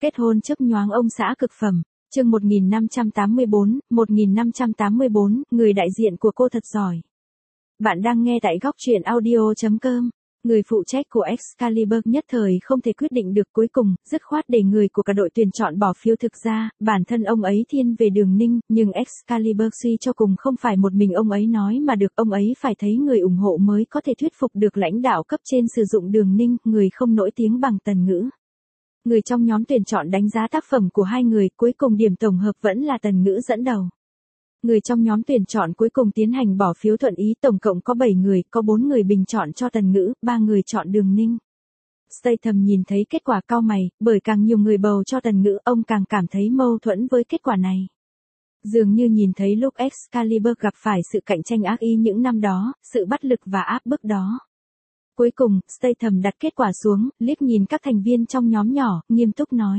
Kết hôn chớp nhoáng ông xã cực phẩm. Chương 1584, người đại diện của cô thật giỏi. Bạn đang nghe tại góc truyện audio.com. Người phụ trách của Excalibur nhất thời không thể quyết định được, cuối cùng dứt khoát để người của cả đội tuyển chọn bỏ phiếu. Thực ra, bản thân ông ấy thiên về Đường Ninh, nhưng Excalibur suy cho cùng không phải một mình ông ấy nói mà được, ông ấy phải thấy người ủng hộ mới có thể thuyết phục được lãnh đạo cấp trên sử dụng Đường Ninh, người không nổi tiếng bằng Tần Ngữ. Người trong nhóm tuyển chọn đánh giá tác phẩm của hai người, cuối cùng điểm tổng hợp vẫn là Tần Ngữ dẫn đầu. Người trong nhóm tuyển chọn cuối cùng tiến hành bỏ phiếu thuận ý, tổng cộng có 7 người, có 4 người bình chọn cho Tần Ngữ, 3 người chọn Đường Ninh. Statham nhìn thấy kết quả cau mày, bởi càng nhiều người bầu cho Tần Ngữ, ông càng cảm thấy mâu thuẫn với kết quả này. Dường như nhìn thấy lúc Excalibur gặp phải sự cạnh tranh ác ý những năm đó, sự bắt lực và áp bức đó. Cuối cùng, Statham đặt kết quả xuống, liếc nhìn các thành viên trong nhóm nhỏ, nghiêm túc nói.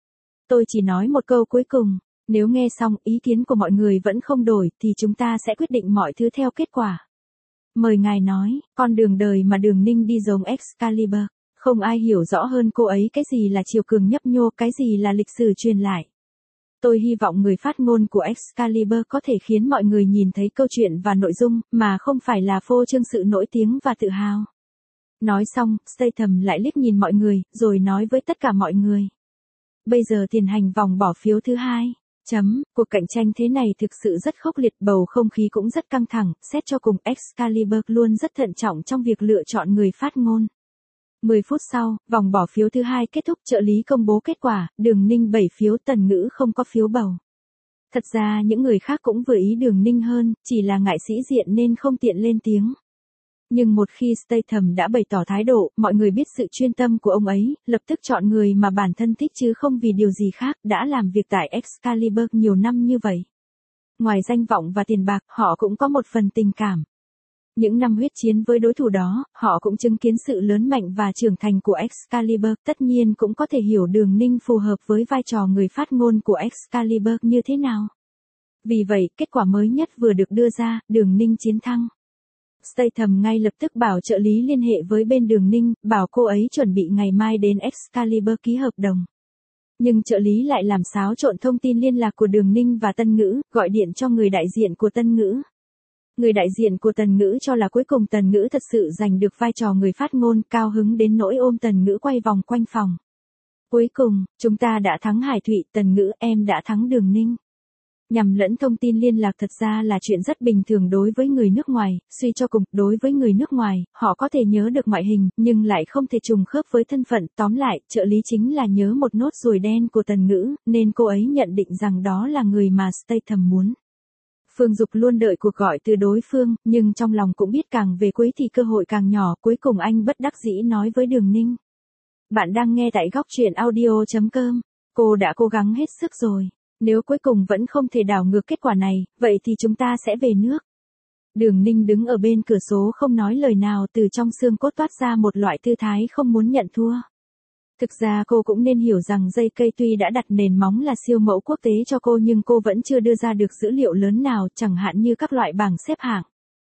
Tôi chỉ nói một câu cuối cùng, nếu nghe xong ý kiến của mọi người vẫn không đổi thì chúng ta sẽ quyết định mọi thứ theo kết quả. Mời ngài nói, con đường đời mà Đường Ninh đi giống Excalibur, không ai hiểu rõ hơn cô ấy cái gì là triều cường nhấp nhô, cái gì là lịch sử truyền lại. Tôi hy vọng người phát ngôn của Excalibur có thể khiến mọi người nhìn thấy câu chuyện và nội dung, mà không phải là phô trương sự nổi tiếng và tự hào. Nói xong, Statham lại liếc nhìn mọi người, rồi nói với tất cả mọi người. Bây giờ tiến hành vòng bỏ phiếu thứ 2. Cuộc cạnh tranh thế này thực sự rất khốc liệt, bầu không khí cũng rất căng thẳng, xét cho cùng Excalibur luôn rất thận trọng trong việc lựa chọn người phát ngôn. 10 phút sau, vòng bỏ phiếu thứ 2 kết thúc, trợ lý công bố kết quả, Đường Ninh 7 phiếu, Tần Ngữ không có phiếu bầu. Thật ra những người khác cũng vừa ý Đường Ninh hơn, chỉ là ngại sĩ diện nên không tiện lên tiếng. Nhưng một khi Statham đã bày tỏ thái độ, mọi người biết sự chuyên tâm của ông ấy, lập tức chọn người mà bản thân thích chứ không vì điều gì khác, đã làm việc tại Excalibur nhiều năm như vậy. Ngoài danh vọng và tiền bạc, họ cũng có một phần tình cảm. Những năm huyết chiến với đối thủ đó, họ cũng chứng kiến sự lớn mạnh và trưởng thành của Excalibur, tất nhiên cũng có thể hiểu Đường Ninh phù hợp với vai trò người phát ngôn của Excalibur như thế nào. Vì vậy, kết quả mới nhất vừa được đưa ra, Đường Ninh chiến thắng. Statham ngay lập tức bảo trợ lý liên hệ với bên Đường Ninh, bảo cô ấy chuẩn bị ngày mai đến Excalibur ký hợp đồng. Nhưng trợ lý lại làm xáo trộn thông tin liên lạc của Đường Ninh và Tần Ngữ, gọi điện cho người đại diện của Tần Ngữ. Người đại diện của Tần Ngữ cho là cuối cùng Tần Ngữ thật sự giành được vai trò người phát ngôn, cao hứng đến nỗi ôm Tần Ngữ quay vòng quanh phòng. Cuối cùng, chúng ta đã thắng Hải Thụy, Tần Ngữ, em đã thắng Đường Ninh. Nhằm lẫn thông tin liên lạc thật ra là chuyện rất bình thường đối với người nước ngoài, suy cho cùng, đối với người nước ngoài, họ có thể nhớ được ngoại hình, nhưng lại không thể trùng khớp với thân phận, tóm lại, trợ lý chính là nhớ một nốt ruồi đen của Tần Ngữ, nên cô ấy nhận định rằng đó là người mà Statham muốn. Phương Dục luôn đợi cuộc gọi từ đối phương, nhưng trong lòng cũng biết càng về cuối thì cơ hội càng nhỏ, cuối cùng anh bất đắc dĩ nói với Đường Ninh. Bạn đang nghe tại góc truyện audio.com, cô đã cố gắng hết sức rồi. Nếu cuối cùng vẫn không thể đảo ngược kết quả này, vậy thì chúng ta sẽ về nước. Đường Ninh đứng ở bên cửa sổ không nói lời nào, từ trong xương cốt toát ra một loại tư thái không muốn nhận thua. Thực ra cô cũng nên hiểu rằng dây cây tuy đã đặt nền móng là siêu mẫu quốc tế cho cô, nhưng cô vẫn chưa đưa ra được dữ liệu lớn nào, chẳng hạn như các loại bảng xếp hạng.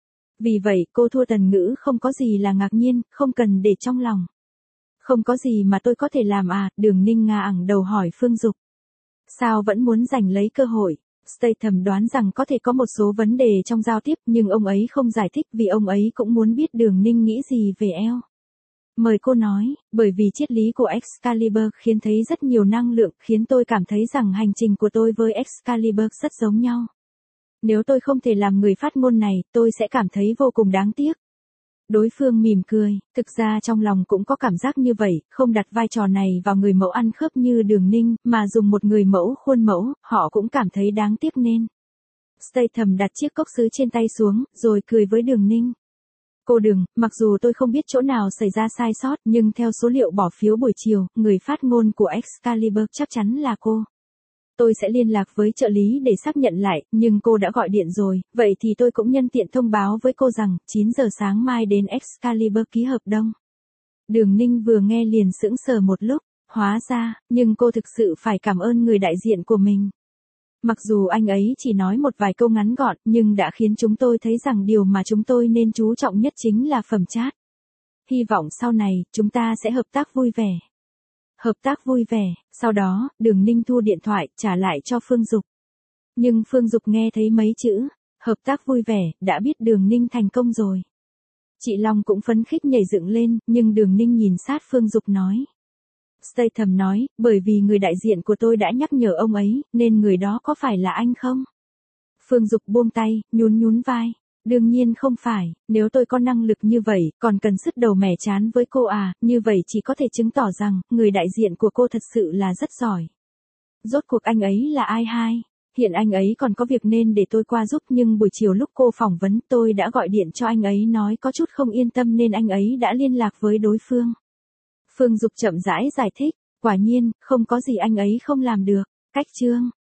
Vì vậy, cô thua Tần Ngữ không có gì là ngạc nhiên, không cần để trong lòng. Không có gì mà tôi có thể làm à, Đường Ninh ngả ẳng đầu hỏi Phương Dục. Sao vẫn muốn giành lấy cơ hội? Statham đoán rằng có thể có một số vấn đề trong giao tiếp, nhưng ông ấy không giải thích vì ông ấy cũng muốn biết Đường Ninh nghĩ gì về eo. Mời cô nói, bởi vì triết lý của Excalibur khiến thấy rất nhiều năng lượng, khiến tôi cảm thấy rằng hành trình của tôi với Excalibur rất giống nhau. Nếu tôi không thể làm người phát ngôn này, tôi sẽ cảm thấy vô cùng đáng tiếc. Đối phương mỉm cười, thực ra trong lòng cũng có cảm giác như vậy, không đặt vai trò này vào người mẫu ăn khớp như Đường Ninh, mà dùng một người mẫu khuôn mẫu, họ cũng cảm thấy đáng tiếc nên. Statham đặt chiếc cốc sứ trên tay xuống, rồi cười với Đường Ninh. Cô Đường, mặc dù tôi không biết chỗ nào xảy ra sai sót, nhưng theo số liệu bỏ phiếu buổi chiều, người phát ngôn của Excalibur chắc chắn là cô. Tôi sẽ liên lạc với trợ lý để xác nhận lại, nhưng cô đã gọi điện rồi, vậy thì tôi cũng nhân tiện thông báo với cô rằng, 9 giờ sáng mai đến Excalibur ký hợp đồng. Đường Ninh vừa nghe liền sững sờ một lúc, hóa ra, nhưng cô thực sự phải cảm ơn người đại diện của mình. Mặc dù anh ấy chỉ nói một vài câu ngắn gọn, nhưng đã khiến chúng tôi thấy rằng điều mà chúng tôi nên chú trọng nhất chính là phẩm chất. Hy vọng sau này, chúng ta sẽ hợp tác vui vẻ. Hợp tác vui vẻ, sau đó, Đường Ninh thu điện thoại, trả lại cho Phương Dục. Nhưng Phương Dục nghe thấy mấy chữ, hợp tác vui vẻ, đã biết Đường Ninh thành công rồi. Chị Long cũng phấn khích nhảy dựng lên, nhưng Đường Ninh nhìn sát Phương Dục nói. Statham nói, bởi vì người đại diện của tôi đã nhắc nhở ông ấy, nên người đó có phải là anh không? Phương Dục buông tay, nhún nhún vai. Đương nhiên không phải, nếu tôi có năng lực như vậy, còn cần sứt đầu mẻ trán với cô à, như vậy chỉ có thể chứng tỏ rằng, người đại diện của cô thật sự là rất giỏi. Rốt cuộc anh ấy là ai hai? Hiện anh ấy còn có việc nên để tôi qua giúp, nhưng buổi chiều lúc cô phỏng vấn tôi đã gọi điện cho anh ấy nói có chút không yên tâm nên anh ấy đã liên lạc với đối phương. Phương Dục chậm rãi giải thích, quả nhiên, không có gì anh ấy không làm được. Cách chương